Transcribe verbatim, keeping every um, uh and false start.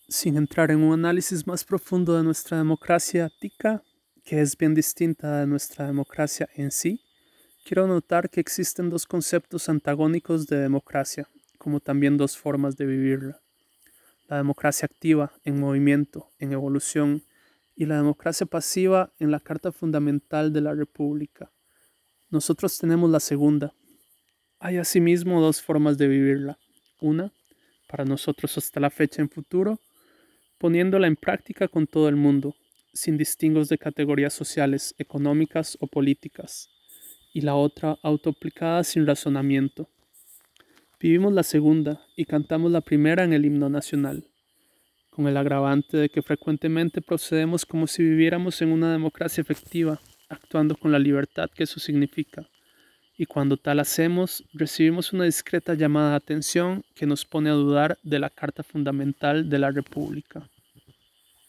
Sin entrar en un análisis más profundo de nuestra democracia tica, que es bien distinta de nuestra democracia en sí, quiero notar que existen dos conceptos antagónicos de democracia, como también dos formas de vivirla. La democracia activa, en movimiento, en evolución, y la democracia pasiva en la Carta Fundamental de la República. Nosotros tenemos la segunda. Hay asimismo dos formas de vivirla. Una, para nosotros hasta la fecha en futuro, poniéndola en práctica con todo el mundo, sin distingos de categorías sociales, económicas o políticas, y la otra autoaplicada sin razonamiento. Vivimos la segunda y cantamos la primera en el himno nacional, con el agravante de que frecuentemente procedemos como si viviéramos en una democracia efectiva, actuando con la libertad que eso significa, y cuando tal hacemos, recibimos una discreta llamada de atención que nos pone a dudar de la Carta Fundamental de la República.